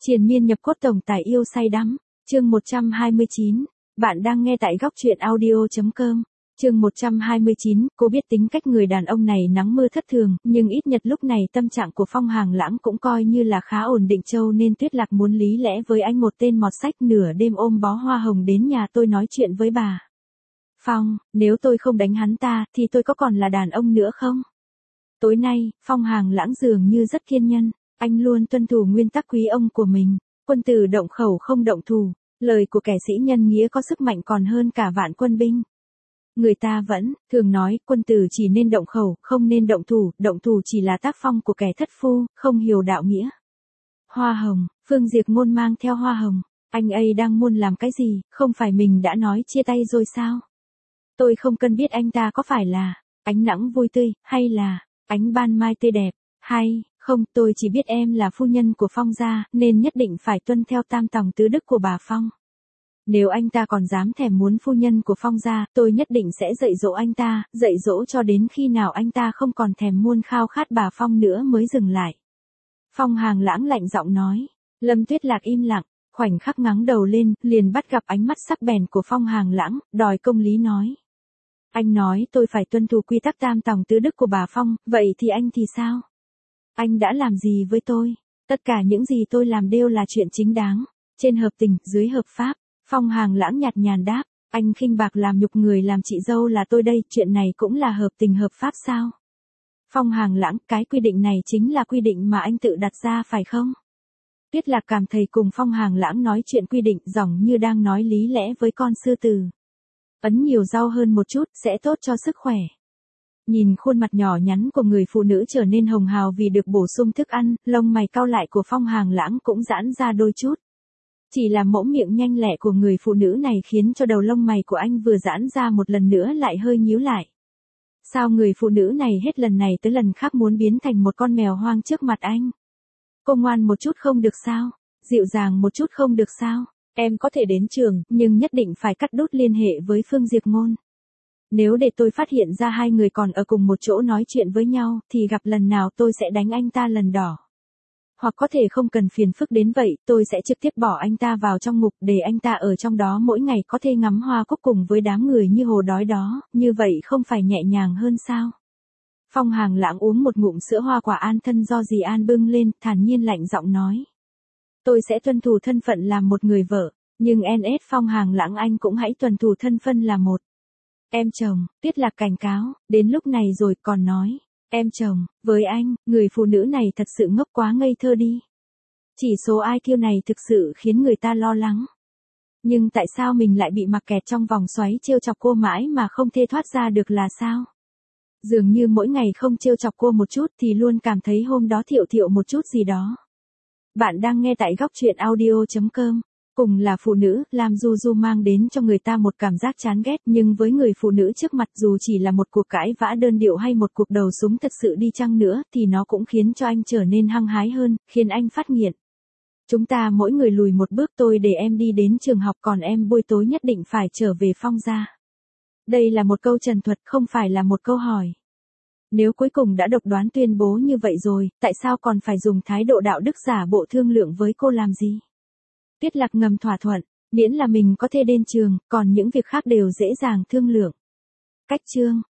Triền miên nhập cốt tổng tài yêu say đắm. Chương 129. Bạn đang nghe tại góc truyện audio.com. Chương 129, cô biết tính cách người đàn ông này nắng mưa thất thường, nhưng ít nhất lúc này tâm trạng của Phong Hàng Lãng cũng coi như là khá ổn định. Châu nên Tuyết Lạc muốn lý lẽ với anh một tên mọt sách nửa đêm ôm bó hoa hồng đến nhà tôi nói chuyện với bà. Phong, nếu tôi không đánh hắn ta, thì tôi có còn là đàn ông nữa không? Tối nay, Phong Hàng Lãng dường như rất kiên nhân, anh luôn tuân thủ nguyên tắc quý ông của mình, quân tử động khẩu không động thủ, lời của kẻ sĩ nhân nghĩa có sức mạnh còn hơn cả vạn quân binh. Người ta vẫn thường nói quân tử chỉ nên động khẩu, không nên động thủ chỉ là tác phong của kẻ thất phu, không hiểu đạo nghĩa. Hoa hồng, Phương Diệp Ngôn mang theo hoa hồng, anh ấy đang muốn làm cái gì, không phải mình đã nói chia tay rồi sao? Tôi không cần biết anh ta có phải là ánh nắng vui tươi, hay là ánh ban mai tươi đẹp, hay không, tôi chỉ biết em là phu nhân của Phong gia, nên nhất định phải tuân theo tam tòng tứ đức của bà Phong. Nếu anh ta còn dám thèm muốn phu nhân của Phong gia, tôi nhất định sẽ dạy dỗ anh ta, dạy dỗ cho đến khi nào anh ta không còn thèm muốn khao khát bà Phong nữa mới dừng lại. Phong Hàng Lãng lạnh giọng nói. Lâm Tuyết Lạc im lặng, khoảnh khắc ngẩng đầu lên, liền bắt gặp ánh mắt sắc bén của Phong Hàng Lãng, đòi công lý nói. Anh nói tôi phải tuân thủ quy tắc tam tòng tứ đức của bà Phong, vậy thì anh thì sao? Anh đã làm gì với tôi? Tất cả những gì tôi làm đều là chuyện chính đáng, trên hợp tình, dưới hợp pháp. Phong Hàng Lãng nhạt nhàn đáp, anh khinh bạc làm nhục người làm chị dâu là tôi đây, chuyện này cũng là hợp tình hợp pháp sao? Phong Hàng Lãng, cái quy định này chính là quy định mà anh tự đặt ra phải không? Tuyết Lạc cảm thấy cùng Phong Hàng Lãng nói chuyện quy định giọng như đang nói lý lẽ với con sư tử. Ấn nhiều rau hơn một chút, sẽ tốt cho sức khỏe. Nhìn khuôn mặt nhỏ nhắn của người phụ nữ trở nên hồng hào vì được bổ sung thức ăn, lông mày cau lại của Phong Hàng Lãng cũng giãn ra đôi chút. Chỉ là mẫu miệng nhanh lẹ của người phụ nữ này khiến cho đầu lông mày của anh vừa giãn ra một lần nữa lại hơi nhíu lại. Sao người phụ nữ này hết lần này tới lần khác muốn biến thành một con mèo hoang trước mặt anh? Cô ngoan một chút không được sao? Dịu dàng một chút không được sao? Em có thể đến trường, nhưng nhất định phải cắt đứt liên hệ với Phương Diệp Ngôn. Nếu để tôi phát hiện ra hai người còn ở cùng một chỗ nói chuyện với nhau, thì gặp lần nào tôi sẽ đánh anh ta lần đỏ. Hoặc có thể không cần phiền phức đến vậy, tôi sẽ trực tiếp bỏ anh ta vào trong ngục để anh ta ở trong đó mỗi ngày có thể ngắm hoa cúc cùng với đám người như hồ đói đó, như vậy không phải nhẹ nhàng hơn sao? Phong Hàng Lãng uống một ngụm sữa hoa quả an thân do dì An bưng lên, thản nhiên lạnh giọng nói. Tôi sẽ tuân thủ thân phận làm một người vợ, nhưng NS Phong Hàng Lãng anh cũng hãy tuân thủ thân phận là một em chồng. Tuyết Lạc cảnh cáo, đến lúc này rồi còn nói. Em chồng, với anh, người phụ nữ này thật sự ngốc quá ngây thơ đi. Chỉ số IQ này thực sự khiến người ta lo lắng. Nhưng tại sao mình lại bị mặc kẹt trong vòng xoáy trêu chọc cô mãi mà không thể thoát ra được là sao? Dường như mỗi ngày không trêu chọc cô một chút thì luôn cảm thấy hôm đó thiệu một chút gì đó. Bạn đang nghe tại góc truyện audio.com. Cùng là phụ nữ, Lam Du Du mang đến cho người ta một cảm giác chán ghét, nhưng với người phụ nữ trước mặt dù chỉ là một cuộc cãi vã đơn điệu hay một cuộc đầu súng thật sự đi chăng nữa, thì nó cũng khiến cho anh trở nên hăng hái hơn, khiến anh phát nghiện. Chúng ta mỗi người lùi một bước, tôi để em đi đến trường học còn em buổi tối nhất định phải trở về Phong gia. Đây là một câu trần thuật, không phải là một câu hỏi. Nếu cuối cùng đã độc đoán tuyên bố như vậy rồi, tại sao còn phải dùng thái độ đạo đức giả bộ thương lượng với cô làm gì? Tuyết Lạc ngầm thỏa thuận, miễn là mình có thể đến trường, còn những việc khác đều dễ dàng thương lượng. Cách chương